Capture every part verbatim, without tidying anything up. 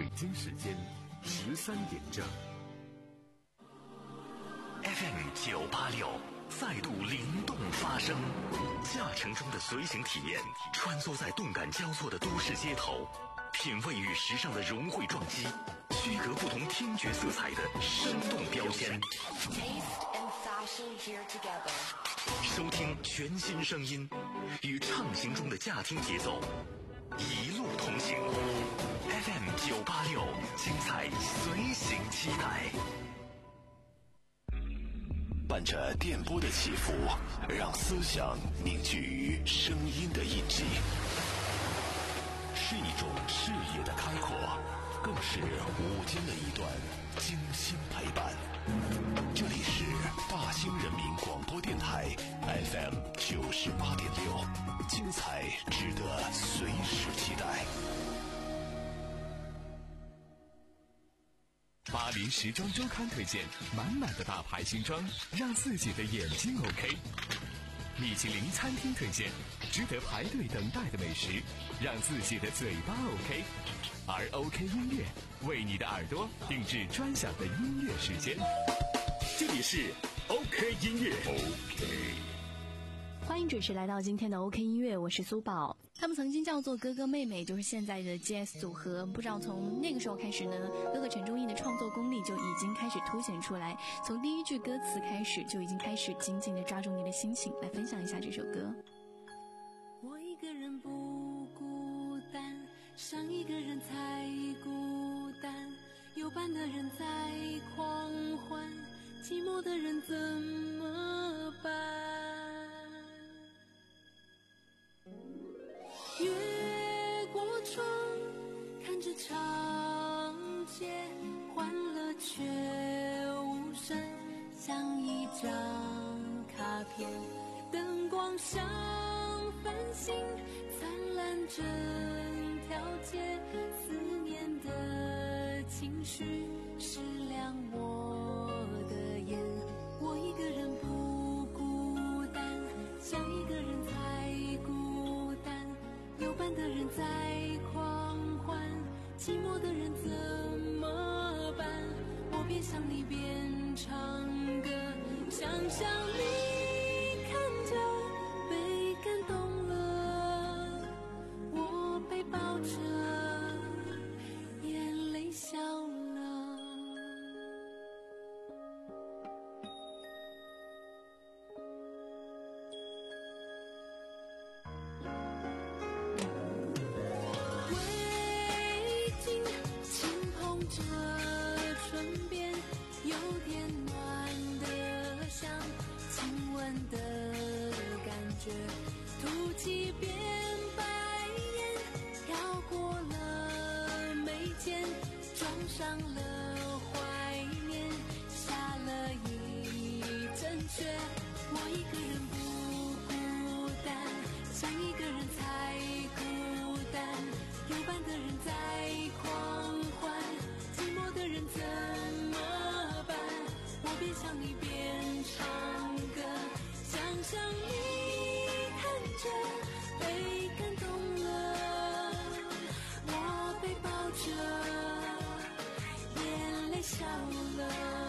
北京时间十三点整。 F M 九八六再度灵动发声，驾乘中的随行体验，穿梭在动感交错的都市街头，品味与时尚的融汇撞击，区隔不同听觉色彩的生动标签。收听全新声音，与畅行中的驾听节奏，一路同行。F M 九八六，精彩随行期待。 伴着电波的起伏，让思想凝聚于声音的印记，是一种视野的开阔，更是午间的一段精心陪伴。这里是大兴人民广播电台 F M 九十八点六，精彩值得随时期待。 巴黎时装周刊推荐满满的大牌新装，让自己的眼睛 OK。米其林餐厅推荐值得排队等待的美食，让自己的嘴巴 OK。而 OK 音乐为你的耳朵定制专享的音乐时间。这里是 OK 音乐 OK。 欢迎准时来到今天的 OK 音乐，我是苏宝。他们曾经叫做哥哥妹妹，就是现在的 G S 组合。不知道从那个时候开始呢，哥哥陈忠义的创作功力就已经开始凸显出来，从第一句歌词开始就已经开始紧紧地抓住你的心情。来分享一下这首歌。 我一个人不孤单，伤一个人才孤单，有伴的人在狂欢，寂寞的人怎么办？越过窗，看着长街，欢乐却无声，像一张卡片，灯光像繁星，灿烂整条街，思念的情绪是亮我的眼。我一个人不孤单，像一个人才孤单，有伴的人在狂欢，寂寞的人怎么办？我边想你边唱歌，想象你看着被感动了，我被抱着眼泪笑了。吐气变白眼，飘过了眉间，撞上了怀念，下了一阵雪。我一个人不孤单，像一个人才孤单，有伴的人在狂欢，寂寞的人怎么办？我边想你边唱歌，想象你被感动了，我被抱着眼泪笑了。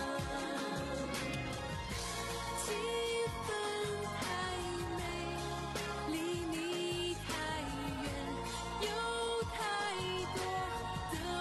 气氛太美，离你太远，有太多的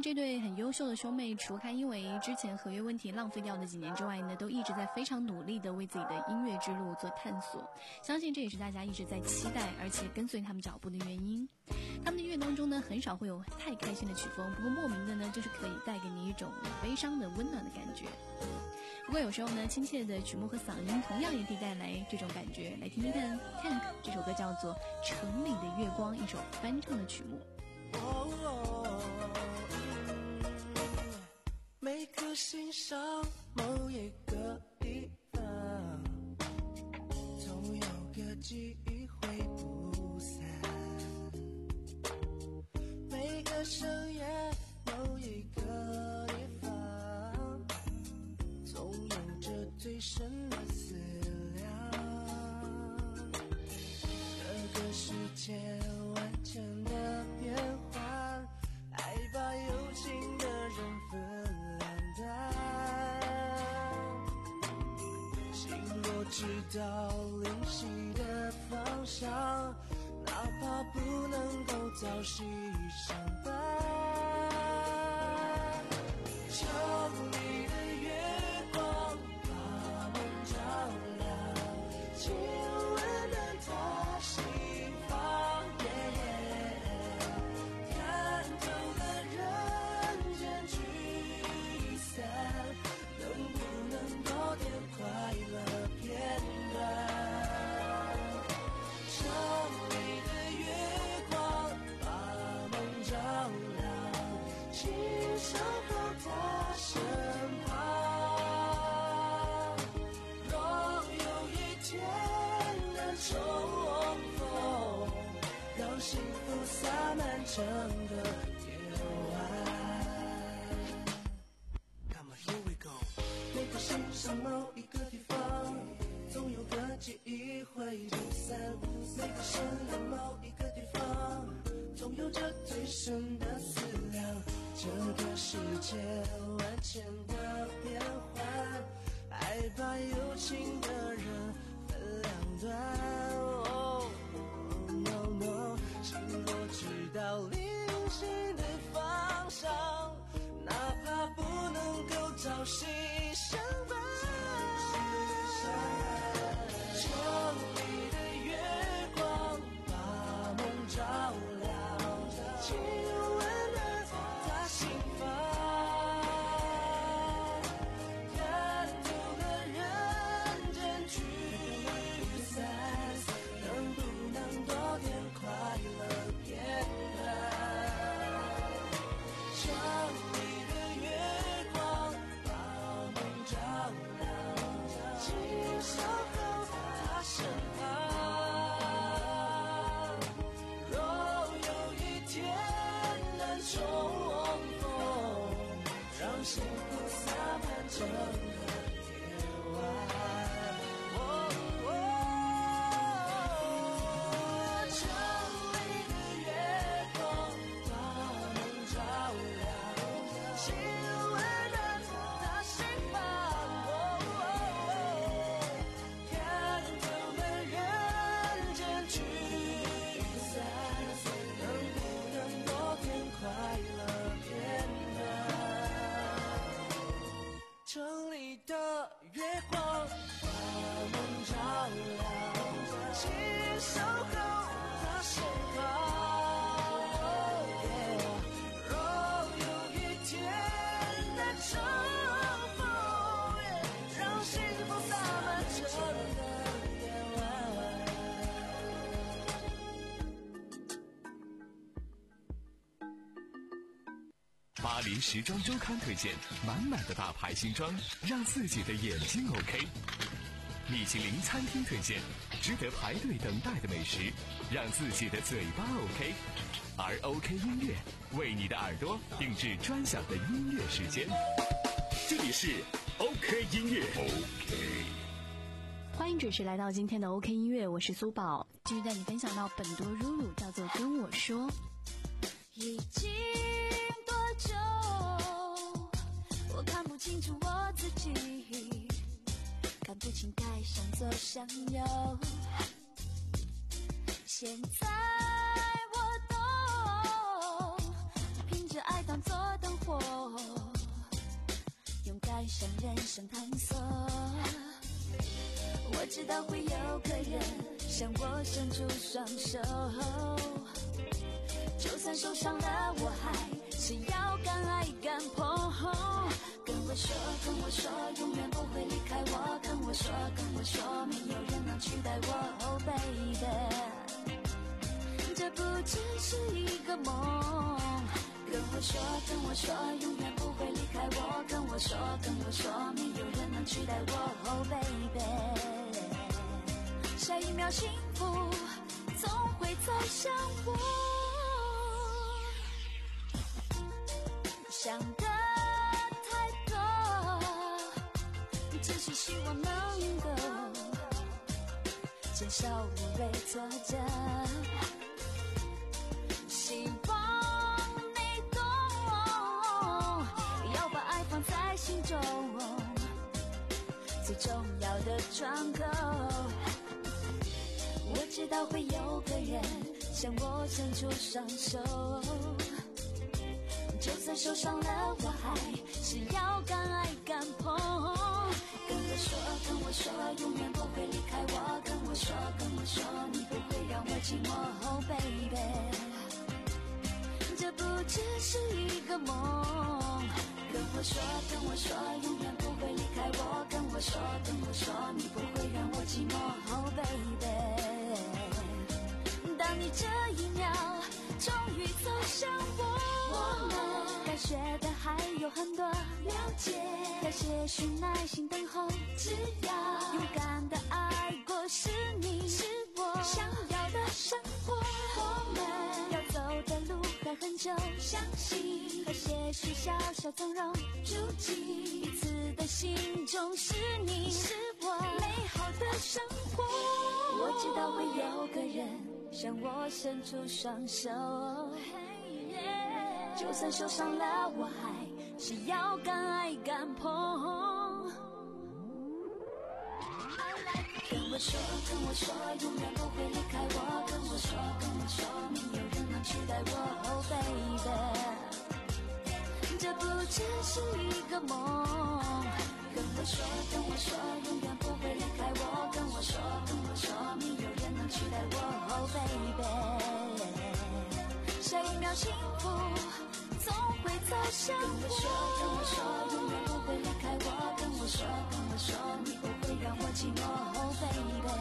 这对很优秀的兄妹，除开因为之前合约问题浪费掉的几年之外呢，都一直在非常努力的为自己的音乐之路做探索。相信这也是大家一直在期待而且跟随他们脚步的原因。他们的音乐当中呢，很少会有太开心的曲风，不过莫名的呢，就是可以带给你一种悲伤的温暖的感觉。不过有时候呢，亲切的曲目和嗓音同样也可以带来这种感觉。来听听看 Tank 这首歌叫做《城里的月光》，一首翻唱的曲目。 哦哦每颗心上某一个地方，总有个记忆会不散。每个深夜某一个地方，总有着最深的思量。这个世界万千的变幻，爱把有情的人分两端。心若知道灵犀的方向，哪怕不能够早夕相伴。城里的月光把梦照亮，亲吻了他心房，看透了人间聚散，能不能多点快乐片段？城里的月光把梦照亮，请守候他身旁。若有一天能重逢，让幸福洒满整个夜晚。Come on, here we go。每颗心上某一个地方，总有个记忆会不散。每个深夜某一个地方，总有着最深的思量。这个世界万千的变幻，爱把有情的人分两端。Oh, no, no， 心若知道灵犀的方向，哪怕不能够朝夕相伴。城里的月光把梦照亮，亲吻了他心房，看透了人间聚散，能不能多点快乐片段？城里的月光把梦照亮，请守候他身旁。若有一天能重逢，让幸福洒满整个夜晚。哦哦城里的月光把梦照亮，亲吻了他心房。哦看透了人间聚散，能不能多点快乐片段？城里的月光把梦照亮，请守候他身旁。若有一天能重逢，让幸福洒满整个夜晚。 巴黎时装周刊推荐满满的大牌新装，让自己的眼睛 OK。米其林餐厅推荐值得排队等待的美食，让自己的嘴巴 OK。而 OK 音乐为你的耳朵定制专享的音乐时间。 这里是 OK 音乐。OK。 欢迎准时来到今天的 OK 音乐，我是苏宝，继续带你分享到本多如如，叫做跟我说。 已经多久，我看不清楚我自己，看不清该向左向右。现在我懂，凭着爱当作灯爱上人生探索。我知道会有个人向我伸出双手，就算受伤了我还是要敢爱敢碰。跟我说跟我说永远不会离开我，跟我说跟我说没有人能取代我。Oh baby， 这不只是一个梦。跟我说跟我说永远不会离开我，跟我说跟我说没有人能取代我。Oh baby， 下一秒幸福总会走向我。想的太多，只是希望能够减少无谓挫折。希望你懂，要把爱放在心中，最重要的窗口。我知道会有个人向我伸出双手，就算受伤了我还是要敢爱敢碰。跟我说跟我说永远不会离开我，跟我说跟我说你不会让我寂寞。Oh baby， 这不只是一个梦。跟我说跟我说永远不会离开我，跟我说跟我说你不会让我寂寞。Oh baby， 当你这一秒终于走向我，我们该学的还有很多，了解要些许耐心等候，只要勇敢的爱过，是你是我想要的生活。我们要走的路还很久，相信和些许小小纵容，住进彼此的心中，是你是我美好的生活。我知道会有个人向我伸出双手，就算受伤了我还是要敢爱敢碰。跟我说跟我说永远不会离开我，跟我说跟我说没有人能取代我。Oh baby， 这不只是一个梦。跟我说跟我说永远不会离开我，跟我说跟我说没有人能取代我。Oh baby， 下一秒幸福总会走向我。跟我说跟我说永远不会离开我，跟我说跟我说你不会让我寂寞。Oh baby，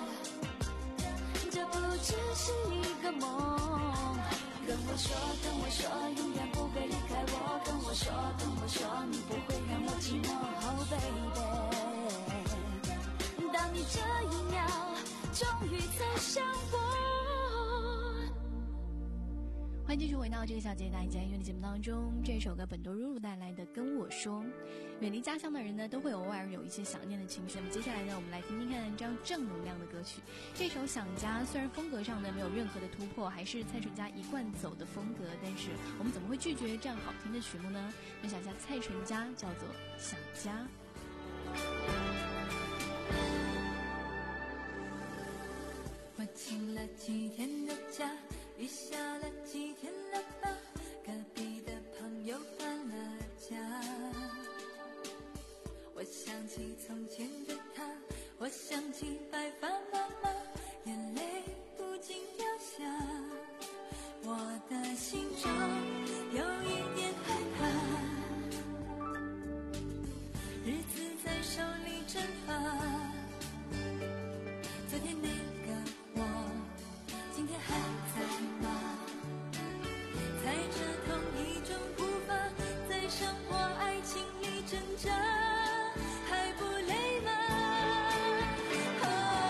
这不只是一个梦。跟我说跟我说永远不会离开我，跟我说跟我说你不会让我寂寞。Oh baby， 当你这一秒终于走向我。 欢迎继续回到这个小姐大家音乐的节目当中，这首歌本多露露带来的《跟我说》。远离家乡的人呢，都会偶尔有一些想念的情绪。那么接下来呢，我们来听听看这样正能量的歌曲。这首《想家》虽然风格上呢没有任何的突破，还是蔡淳佳一贯走的风格，但是我们怎么会拒绝这样好听的曲目呢？分享一下蔡淳佳，叫做《想家》。 我请了几天的假，雨下了几天了吧，隔壁的朋友搬了家。我想起从前的他，我想起白发妈妈，眼泪不禁掉下。我的心中有一点害怕，日子在手里蒸发。昨天那个我，今天还在吗？踩着同一种步伐，在生活爱情里挣扎，还不累吗？哦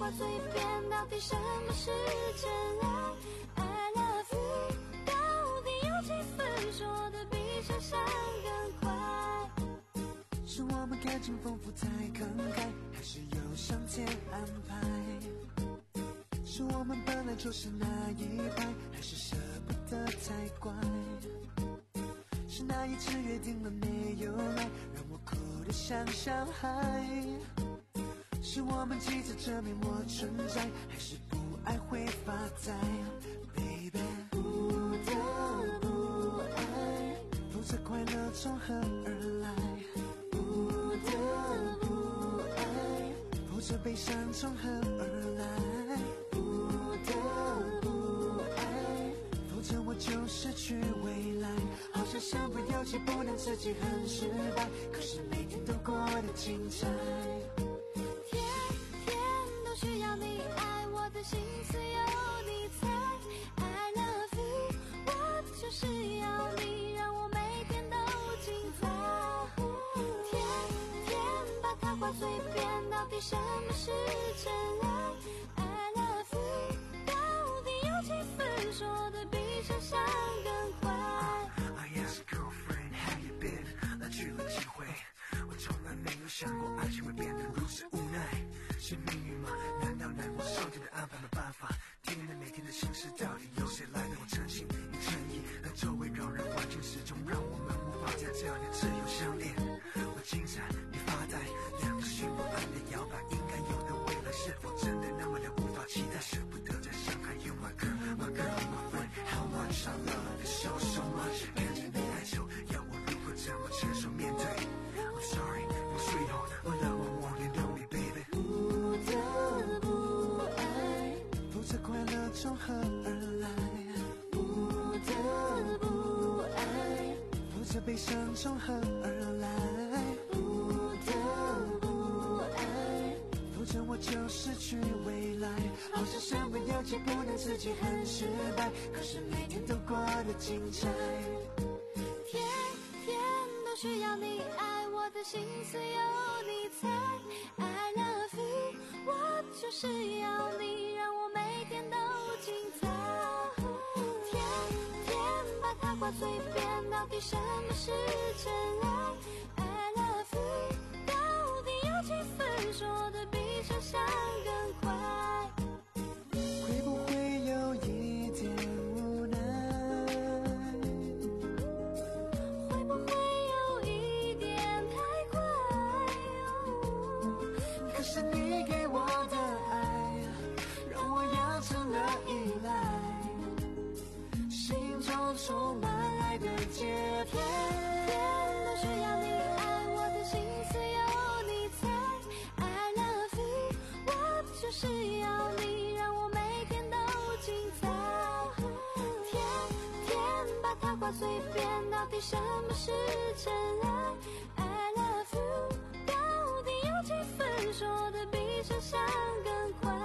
挂嘴边，到底什么是真爱 I love you， 到底有几分说的比想象更快？ 是我们感情丰富太慷慨，还是有上天安排？是我们本来就是那一派，还是舍不得太乖？是那一次约定了没有来，让我哭得像小孩？是我们急着证明我存在，还是不爱会发呆 Baby， 不得不爱，否则快乐从何而来？不得不爱，否则悲伤从何而来？不得不爱，否则我就失去未来。好像身不由己，不能自己很失败，可是每天都过得精彩。 天天都需要你爱，我的心思有你猜 I love you， 我就是要你让我每天都精彩。天天把它挂嘴边，到底什么是真爱 I love you， 到底有几分说的比想象更快？ I asked girlfriend how you been， 来去了几回，我从来没有想过爱情会变得如此无奈。是命运吗？难道难我上天的安排没办法？天天的每天的心事，到底由谁来？我诚心与诚意，和周围扰人环境始终让我们无法在这里自由相恋。我精彩，你发呆，两个心不安的摇摆，应该有的未来是否真的那么的无法期待？舍不得再伤害 You my girl my girl my friend how much I love this show so much， 看着你哀愁，要我如何怎么承受面对 I'm sorry my sweetheart， 我让我我联动你 baby。 不得不爱，否则快乐从何而来？不得不爱，否则悲伤从何而来？不得不爱，否则我就失去未来。好像身不由己，不能自己很失败，可是每天都过得精彩。 天天都需要你爱，我的心思有你猜 I love you， 我就是要你让我每天都精彩。天天把它挂嘴边，到底什么是真爱 I love you， 到底有几分说的比想象更快？ 会不会有一点无奈？ 会不会有一点太快？ 可是你给我的爱，让我养成了依赖，心中充满爱的节拍。 天都需要你爱，我的心思有你猜 I love you， 我就是要你让我每天都精彩。天天把它挂嘴边，到底什么是真爱 I love you， 到底有几分说的比想象更快？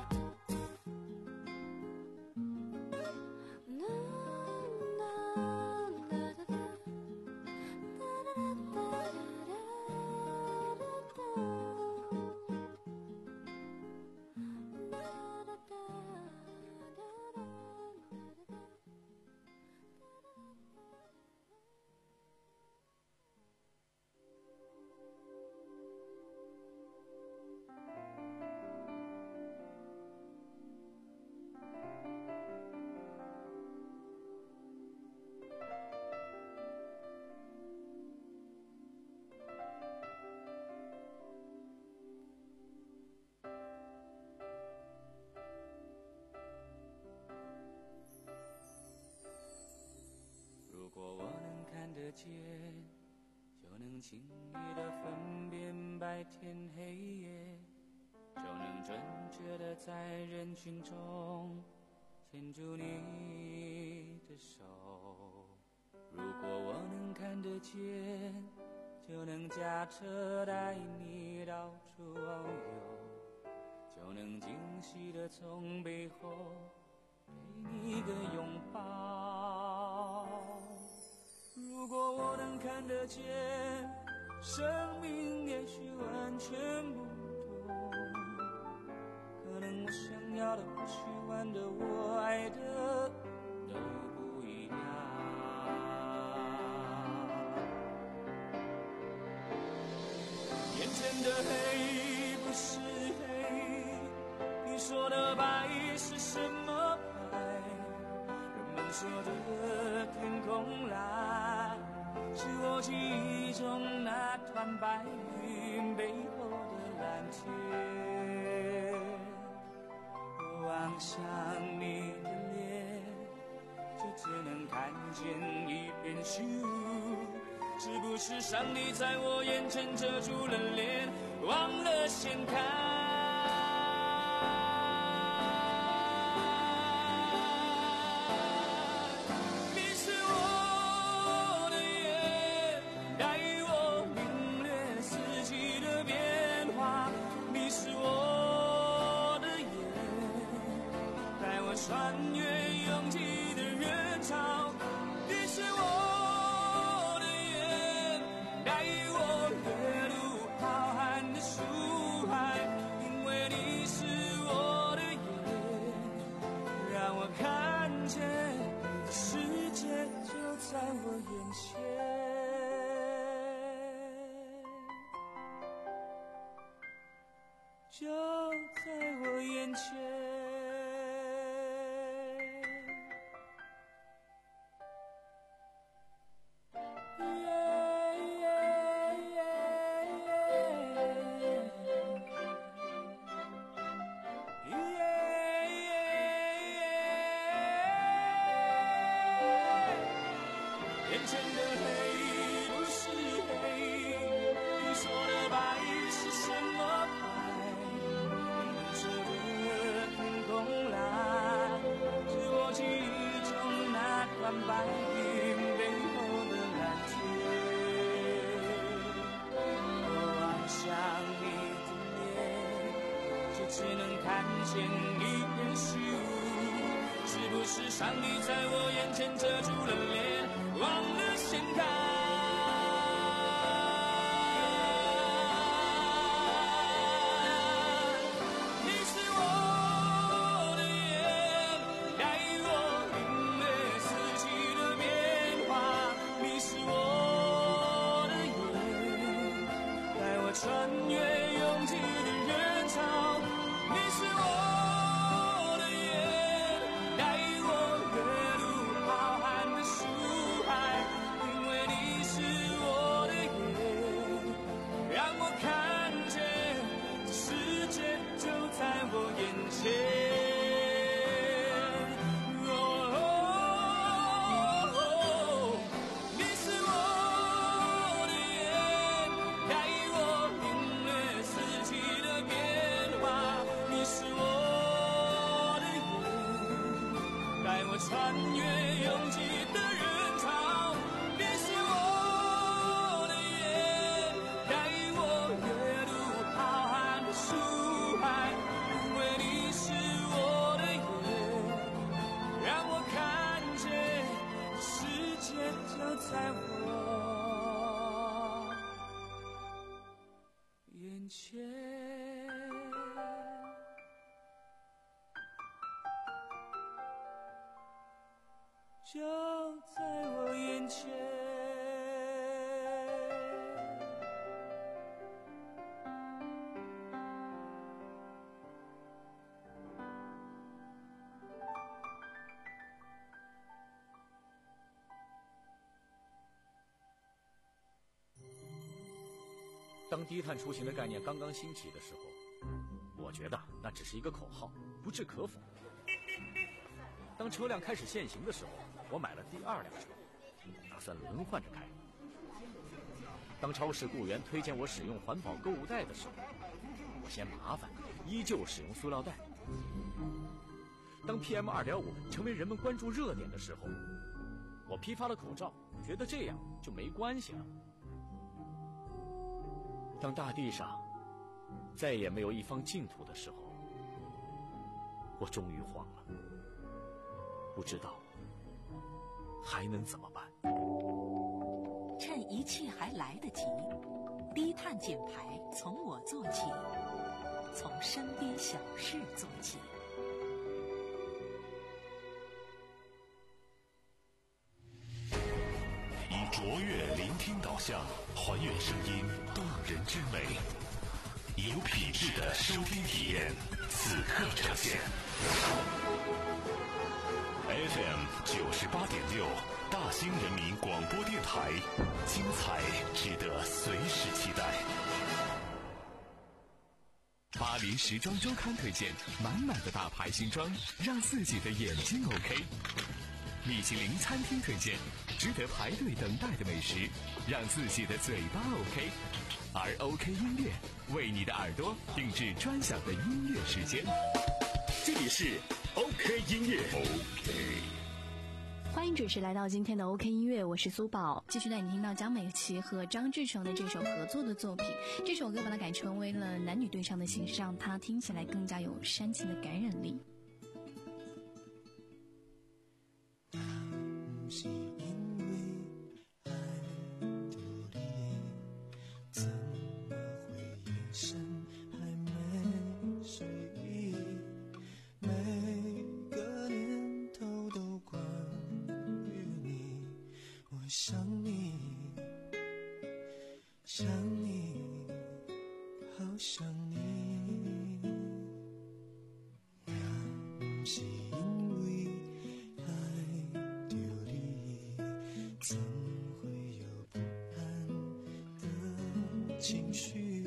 如果我能看得见，就能轻易地分辨白天黑夜，就能准确地在人群中牵住你的手。如果我能看得见，就能驾车带你到处遨游，就能惊喜地从背后给你一个拥抱。如果我能看得见，生命也许完全不同，可眼前的黑不是黑，你说的白是什么白？人们说的天空蓝，是我记忆中那团白云背后的蓝天。我望向你的脸，就只能看见一片虚无。是不是上帝在我眼前遮住了脸，忘了掀开？你是我的眼，带我领略四季的变化。你是我的眼，带我穿越拥挤的人潮。你是我在我眼前，就在我眼前。眼前的黑不是黑，你说的白是什么白？人们说的天空蓝，是我记忆中那团白云背后的蓝天。我望向你的脸，却只能看见一片虚无。是不是上帝在我眼前遮住了脸，忘了掀开？你是我的眼，带我领略四季的变化。你是我的眼，带我穿越拥挤的人潮。你是我穿越拥挤的人潮。你是我的眼，带我阅读浩瀚的书海。因为你是我的眼，让我看见世界就在我眼前。就在我眼前。 当低碳出行的概念刚刚兴起的时候，我觉得那只是一个口号，不置可否。当车辆开始限行的时候，我买了第二辆车，打算轮换着开。当超市雇员推荐我使用环保购物袋的时候，我嫌麻烦，依旧使用塑料袋。当 P M 二点五 成为人们关注热点的时候，我批发了口罩，觉得这样就没关系了。当大地上再也没有一方净土的时候，我终于慌了，不知道还能怎么办。 趁一切还来得及，低碳减排从我做起，从身边小事做起。 以卓越聆听导向，还原声音动人之美，有品质的收听体验，此刻呈现。F M 九十八点六，大兴人民广播电台，精彩值得随时期待。 巴黎时装周刊推荐满满的大牌新装，让自己的眼睛 OK。米其林餐厅推荐值得排队等待的美食，让自己的嘴巴 OK。而 OK 音乐为你的耳朵定制专享的音乐时间。 这里是 OK 音乐 OK。 欢迎准时来到今天的 OK 音乐，我是苏宝，继续带你听到江美琪和张志成的这首合作的作品。这首歌把它改成为了男女对唱的形式，让它听起来更加有煽情的感染力。 是因为爱的你，怎么会眼神还没睡意？每个念头都关于你，我想你，想你，好想你。也是因为爱丢你，怎会有不安的情绪？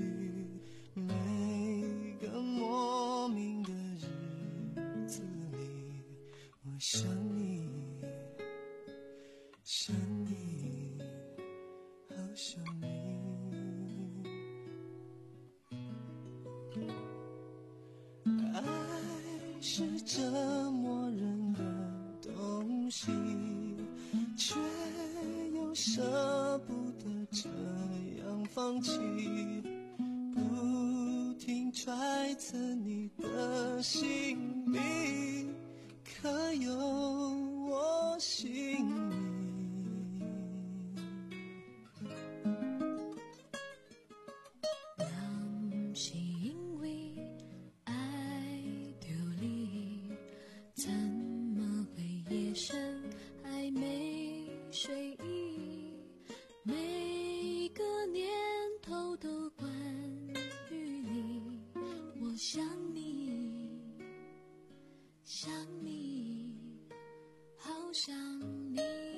每个莫名的日子里，我想你，想你，好想你。爱是折磨人的东西，却又舍不得这样放弃，不停揣测你的心里，可有我心里。 那是因为爱丢你，怎么会夜深还没睡意？每个念头都关于你，我想你，想你，好想你。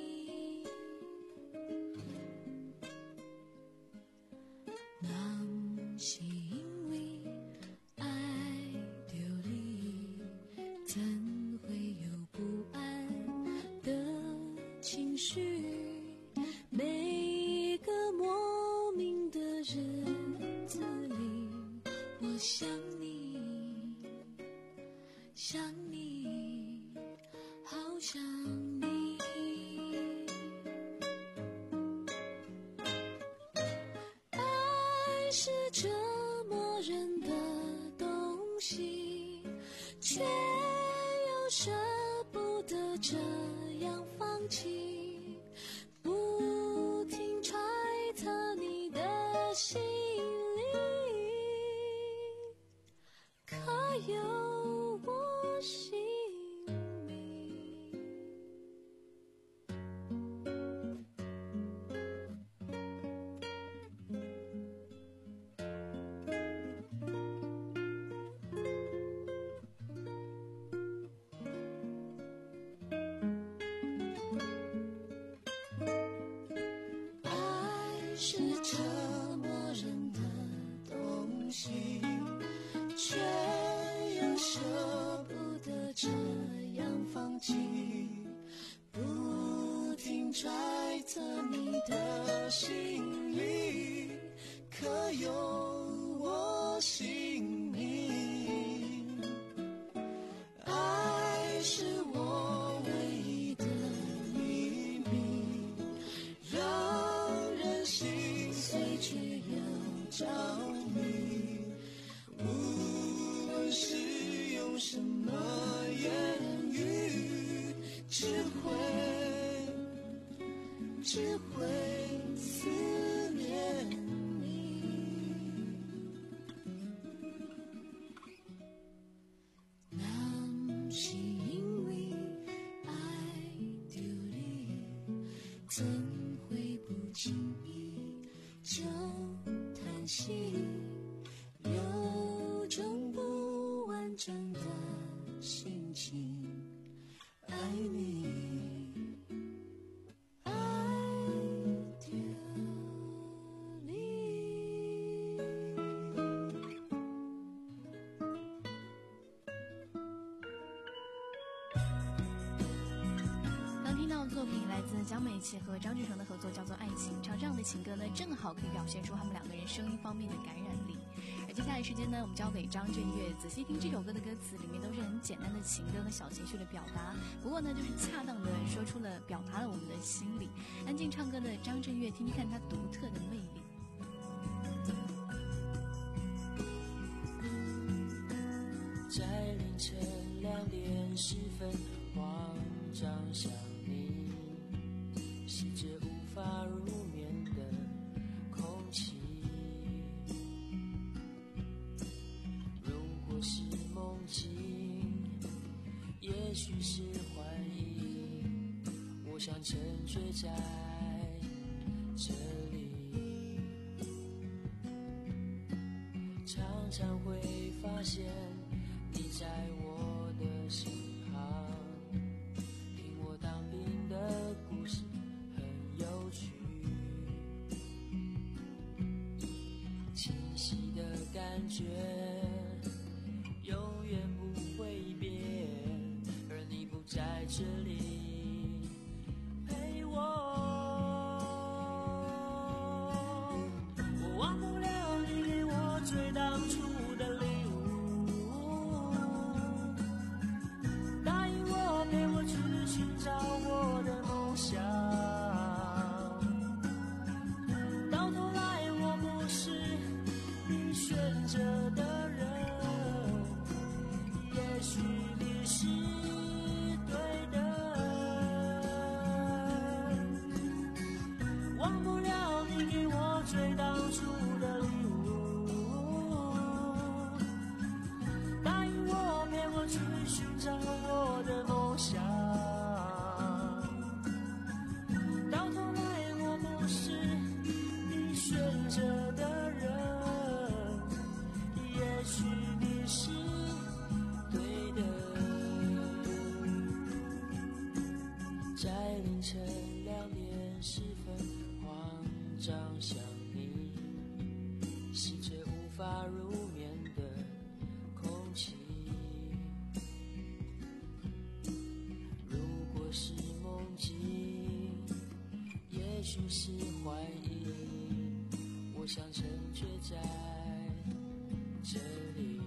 那是因为爱丢你，怎会有不安的情绪？每个莫名的日子里，我想你，想你，好想你。爱是折磨人的东西，却又舍不得这样放弃，不停揣测你的心里，可有我心里。爱是折磨人的东西，却又舍不得这样放弃，不停揣测你的心里，可有我心里。爱是我唯一的秘密，让人心碎却又着迷，无论是用什么言语，只会只会思念你。那是因为爱丢你，怎会不经意就叹练习，有种不完整的心情，爱你，爱着你。 刚听到的作品来自江美琪和张志成的合作，叫做《爱情》。唱这样的情歌呢，正好可以表现出他们两个人声音方面的感染力。而接下来时间呢，我们交给张震岳，仔细听这首歌的歌词，里面都是很简单的情歌和小情绪的表达，不过呢，就是恰当的说出了，表达了我们的心理。安静唱歌的张震岳，听听看他独特的魅力。 在凌晨两点十分，慌张想你，吸着无法入眠的空气。如果是梦境，也许是幻影，我想沉醉在这里。常常会发现你在我的身旁，听我当兵的故事很有趣，清晰的感觉永远不会变，而你不在这里陪我，我忘不了你给我最当初的礼物，答应我陪我去寻找我的梦想，到头来我不是你选择的人，也许你是对的，忘不了你给我最当初的礼物，答应我陪我去寻找我的梦想，到头来我不是你选择的人，也许你是对的。在凌晨两点十分，慌张想你，吸着无法入眠的空气。如果是梦境，也许是幻影，我想沉醉在这里。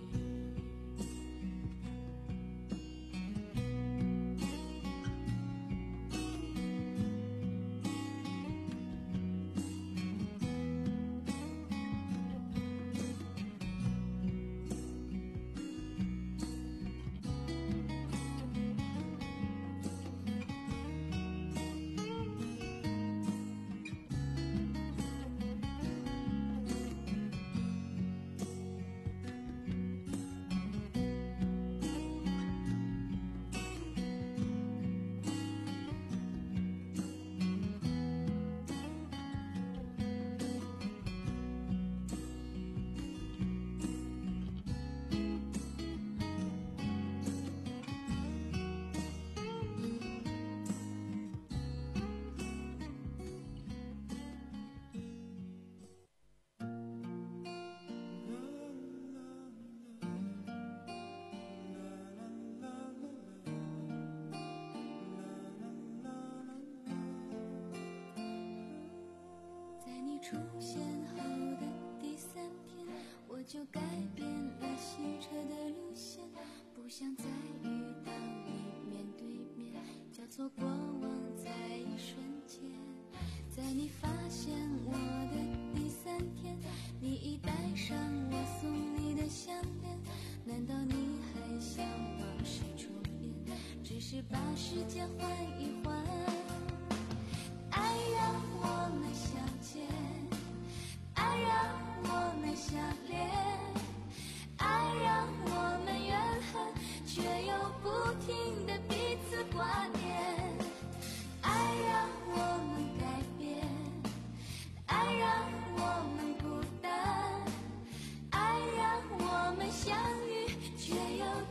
出现后的第三天，我就改变了行车的路线，不想再遇到你面对面，交错过往在一瞬间。在你发现我的第三天，你已戴上我送你的项链，难道你还想往事重演？只是把时间换一换，爱让我们相见，爱让我们相恋，爱让我们怨恨，却又不停地彼此挂念。爱让我们改变，爱让我们孤单，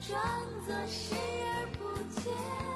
装作视而不见。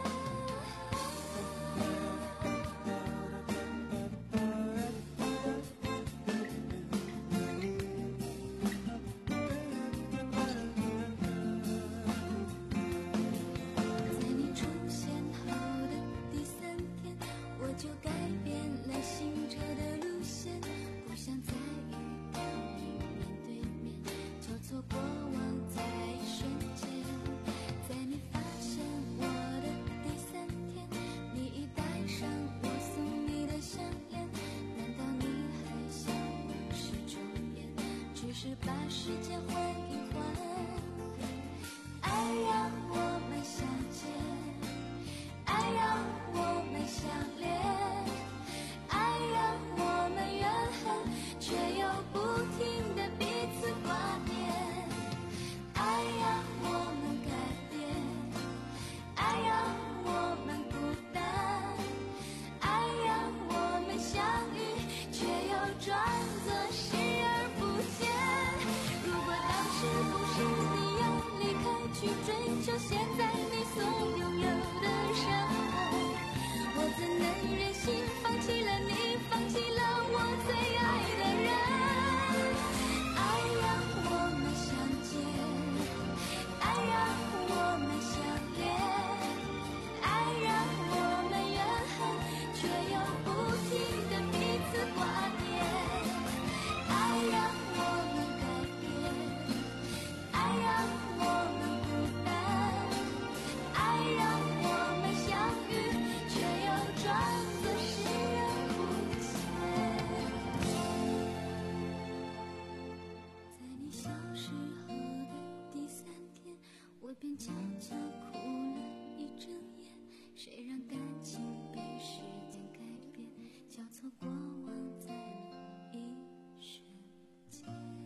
在你出现后的第三天，我就改变了行车的路线，不想再与你面对面，交错过往在一瞬间。在你发现我的第三天，你已戴上我送你的项链，难道你还想往事重演？只是把时间换一换，爱让我们相见，爱让我们相恋，爱让我们怨恨，却又不停地彼此挂念。爱让我们改变，爱让我们孤单，爱让我们相遇，却又装作视而不见。如果当时不是你要离开去追求现在你所拥有的生活，我怎能忍心放弃了你，放弃了我最爱的人。爱让我们相见，爱让我们相恋，爱让我们怨恨，却又不停地彼此挂念。爱让我们改变，爱让我们孤单，爱让我们相遇，却又装作视而不见。在你消失后的第三天，我便悄悄哭了一整夜。谁让感情被时间改变，交错过往在一瞬间。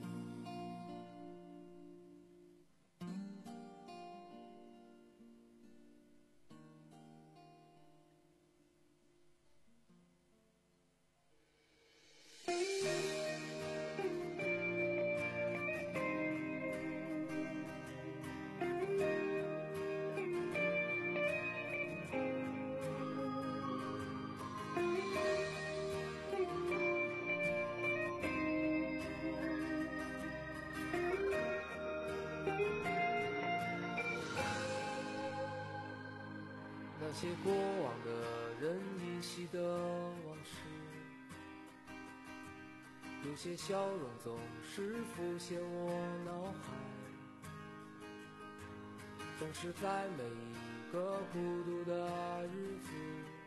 那些过往的人依稀的往事，有些笑容总是浮现我脑海，总是在每一个孤独的日子，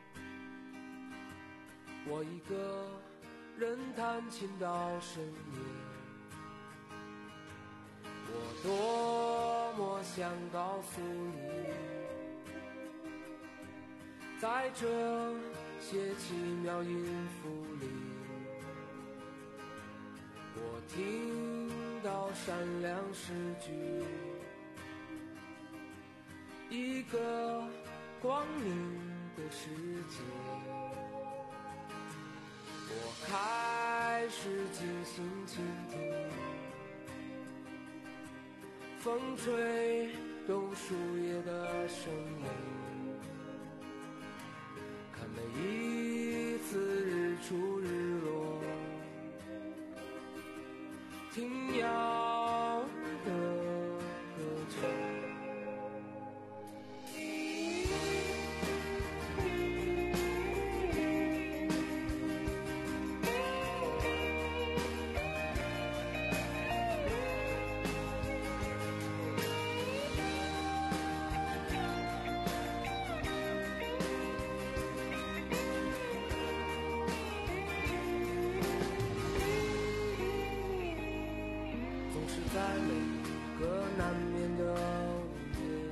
我一个人弹琴到深夜。我多么想告诉你，在这些奇妙音符里，我听到闪亮诗句，一个光明的世界。我开始精心倾听风吹动树叶的声音，看每一次日出日落，听鸟儿的歌唱。在每个难眠的午夜，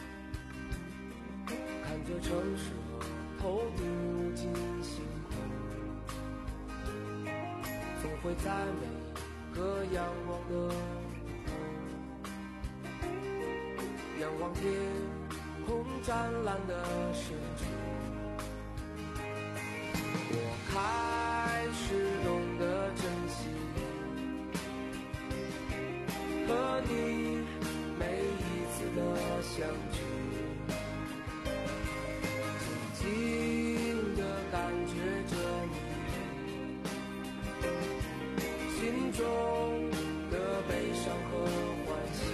看着城市和头顶无尽星空，总会在每个阳光的午后，仰望天空湛蓝的深处，我开始懂得珍惜和你每一次的相聚，静静地感觉着你心中的悲伤和欢喜，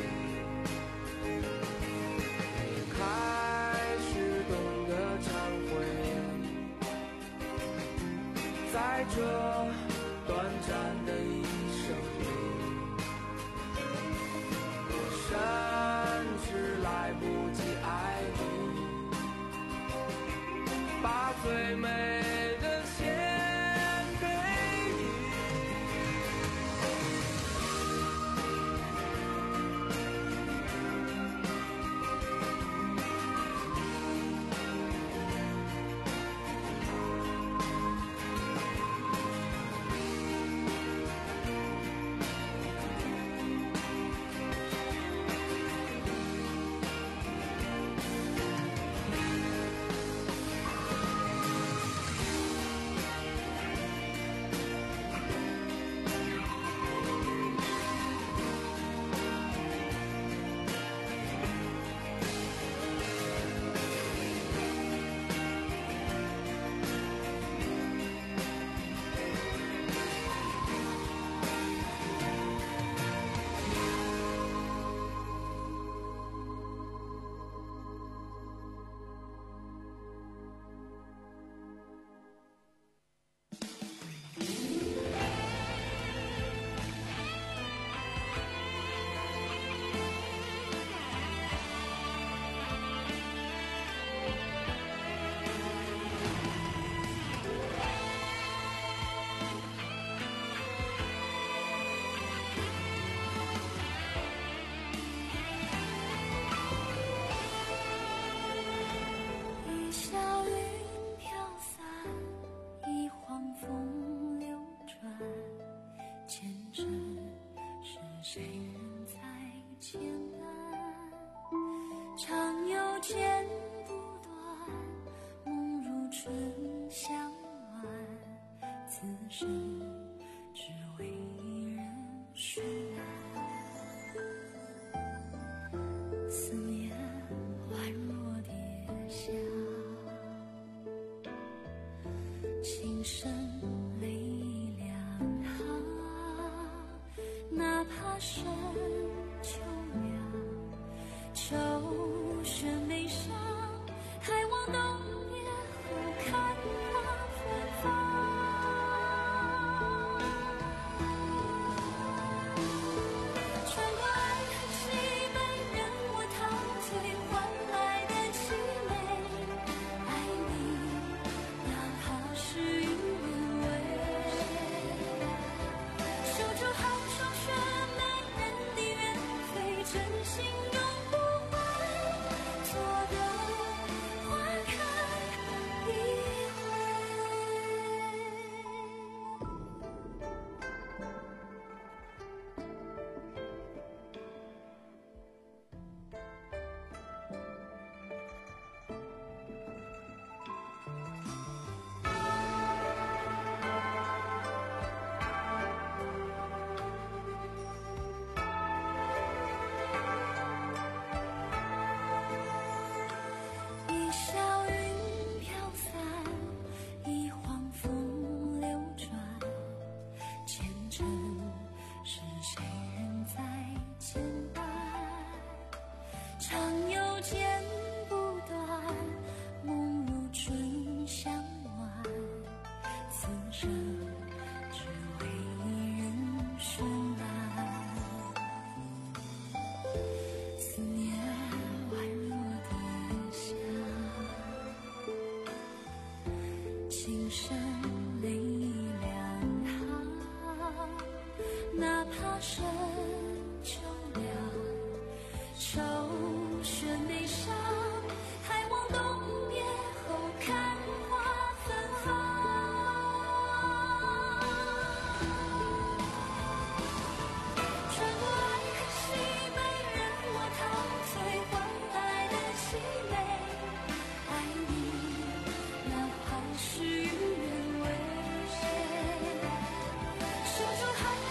也开始懂得忏悔，在这短暂的一生里，我甚至来不及爱你，把最美的献给你。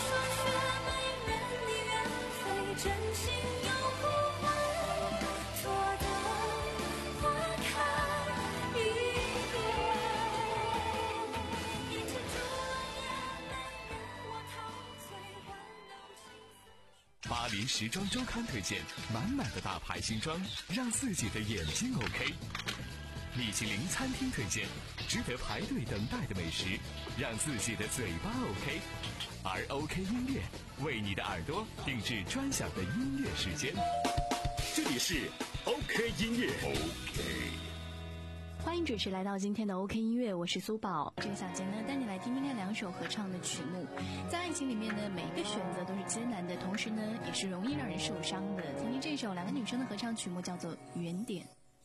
真心永不会错巴黎时装周刊推荐满满的大牌新装，让自己的眼睛 OK。米其林餐厅推荐值得排队等待的美食，让自己的嘴巴 OK。而 OK 音乐为你的耳朵定制专享的音乐时间。 这里是 OK 音乐 OK。 欢迎准时来到今天的 OK 音乐，我是苏宝。这个小节呢，带你来听听看两首合唱的曲目。在爱情里面呢，每一个选择都是艰难的，同时呢，也是容易让人受伤的。听听这首两个女生的合唱曲目，叫做《原点》。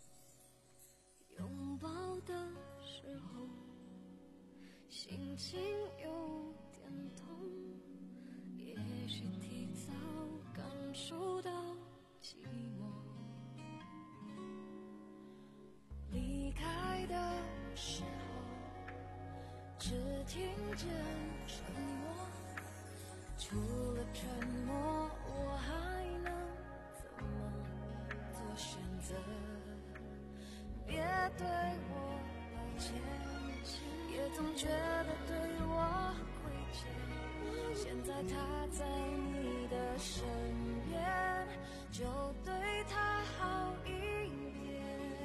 拥抱的时候，心情有点痛，也许提早感受到寂寞。离开的时候，只听见沉默，除了沉默，我还能怎么做选择？别对我抱歉，也总觉得对我亏欠。现在他在你的身边，就对他好一点。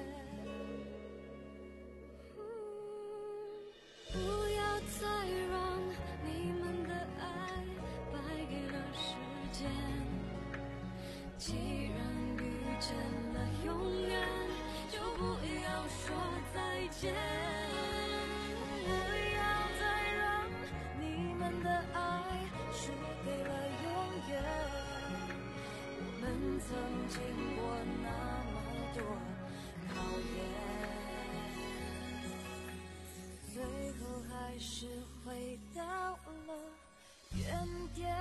不要再让你们的爱败给了时间，既然遇见了永远，就不要说再见。不要再让你们的爱输给了永远，我们曾经过那么多考验，最后还是回到了原点。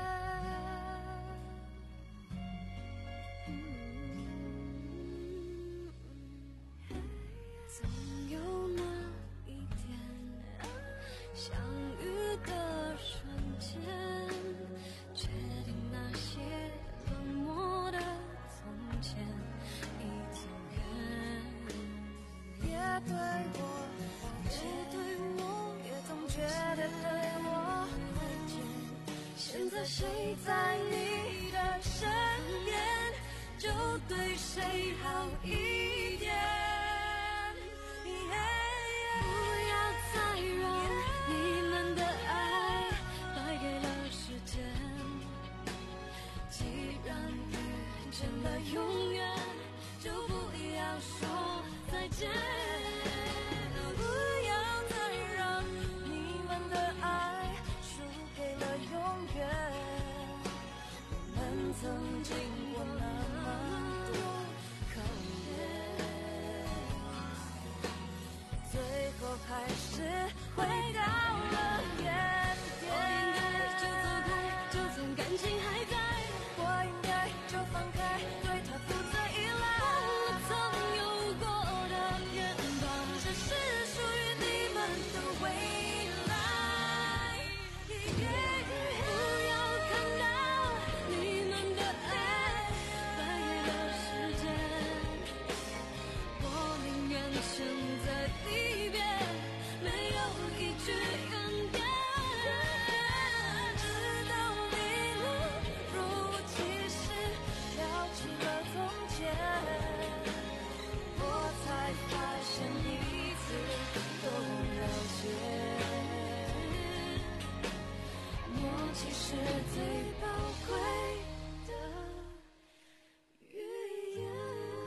总有那一天，相遇的瞬间，确定那些冷漠的从前已经远。别对我抱歉，对我也总觉得对我亏欠。现在谁在你的身边，就对谁好一点。永远就不要说再见，不要再让你们的爱输给了永远。我们曾经过那么多考验，最后还是回到了原点。我应该就走开，就算感情还在，我应该就放开。其实最宝贵的语言。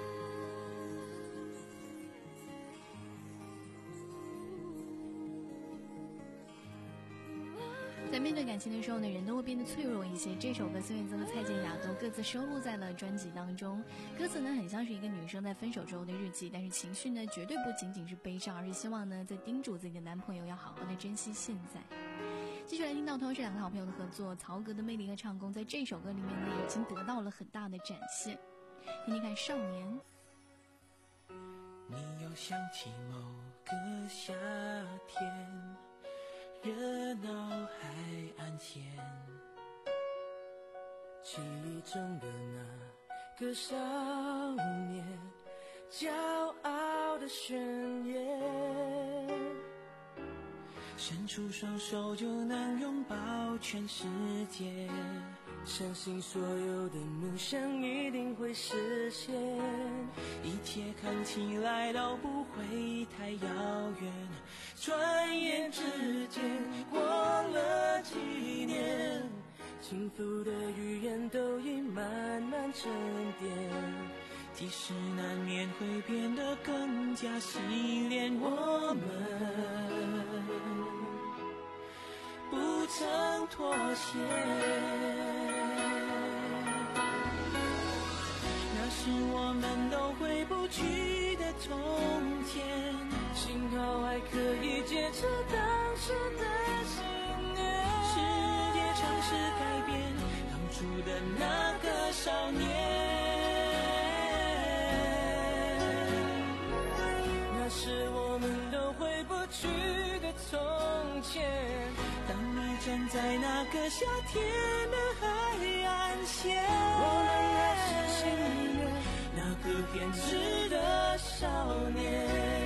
在面对感情的时候呢，人都会变得脆弱一些。这首歌孙燕姿和蔡健雅都各自收录在了专辑当中。歌词呢，很像是一个女生在分手之后的日记，但是情绪呢，绝对不仅仅是悲伤，而是希望呢，在叮嘱自己的男朋友要好好的珍惜现在。继续来听到同样是两个好朋友的合作，曹格的魅力和唱功在这首歌里面呢，已经得到了很大的展现。听听看，少年。 你又想起某个夏天，热闹海岸线，记忆中的那个少年，骄傲的宣言， 伸出双手就能拥抱全世界，相信所有的梦想一定会实现，一切看起来都不会太遥远，转眼之间过了几年，幸福的语言都已慢慢沉淀，即使难免会变得更加洗练，我们不曾妥协，那是我们都回不去的从前，幸好还可以坚持当时的信念，世界尝试改变当初的那个少年，那是我们都回不去的从前，当你站在那个夏天的海岸线，我们还是心里面那个偏执的少年。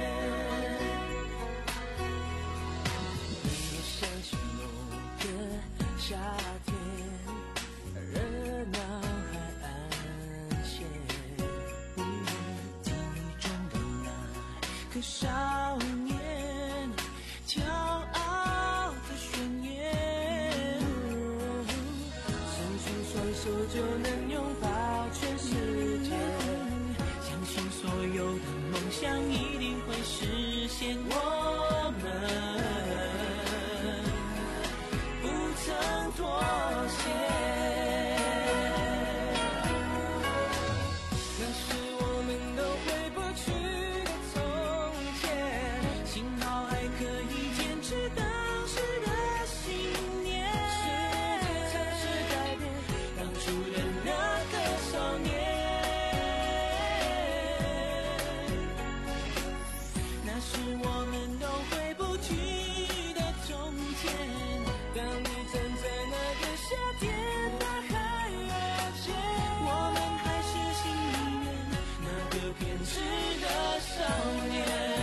你想起某个夏天，热闹海岸线，记忆中的那个少年，骄傲的宣言，伸出双手就能拥抱全世界，相信所有的梦想一定会实现，我们不曾妥协，那是我们都回不去的从前，幸好还可以坚持当时的信念，世界尝试改变当初的那个少年，那是我们都回不去的从前，当你站在那个夏天的海岸线，我们还是心里面那个偏执的少年。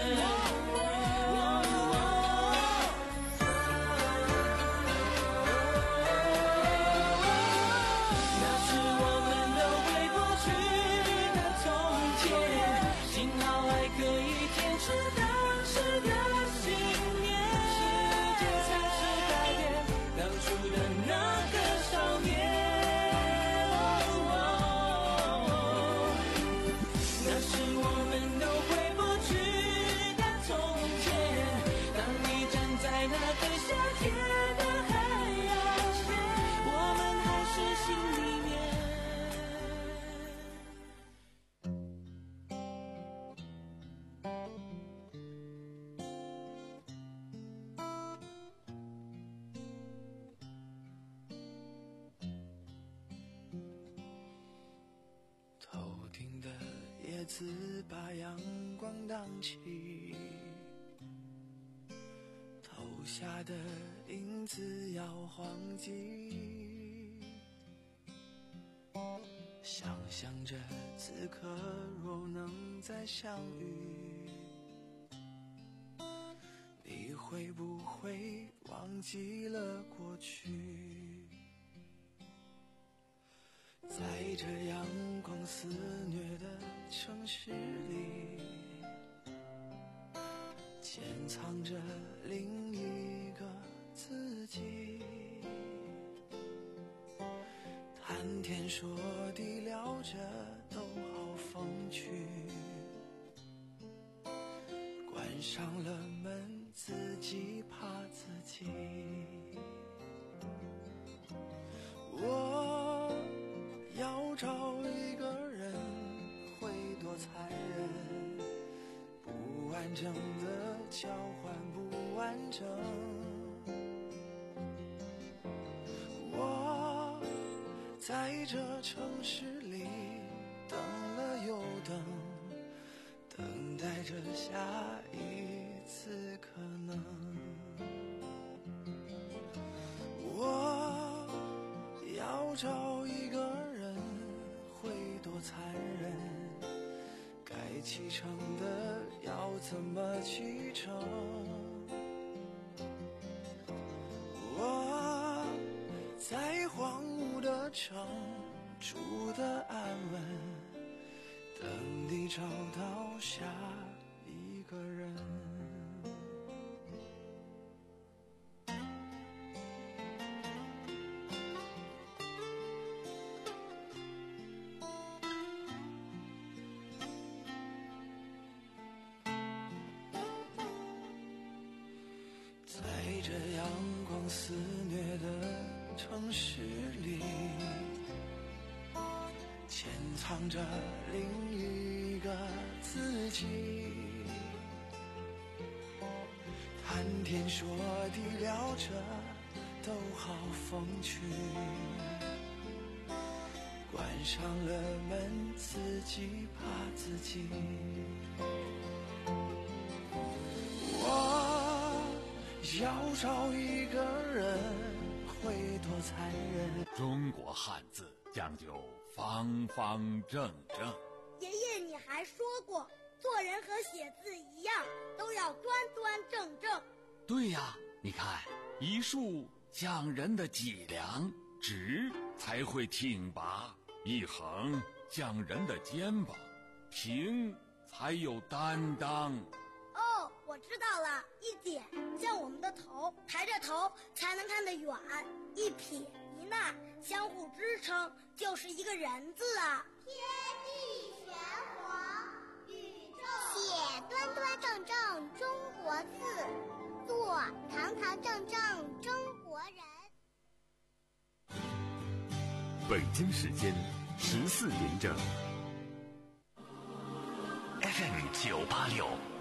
叶子把阳光荡起，投下的影子摇晃起，想象着此刻若能再相遇，你会不会忘记了过去，在这阳光肆虐的城市里，潜藏着另一个自己，谈天说地聊着都好风趣，关上了门自己怕自己，我要找一个人会多残忍，不完整的交换不完整，我在这城市里等了又等，等待着下一次可能，我要找一个人会多残忍，该启程的要怎么启程， 的城，住的安稳，等你找到下一个人。在这阳光肆虐的城市里，潜藏着另一个自己，谈天说地聊着都好风趣，关上了门自己怕自己。我要找一个人会多残忍。 中国汉字讲究方方正正。 爷爷，你还说过，做人和写字一样，都要端端正正。 对呀，你看，一竖讲人的脊梁，直才会挺拔；一横讲人的肩膀，平才有担当。 哦，我知道了，一点像我们的头，抬着头才能看得远；一撇一捺相互支撑，就是一个人字啊。 天地玄黄，宇宙写端端正正中国字，做堂堂正正中国人。 北京时间十四点整。 F M 九八六。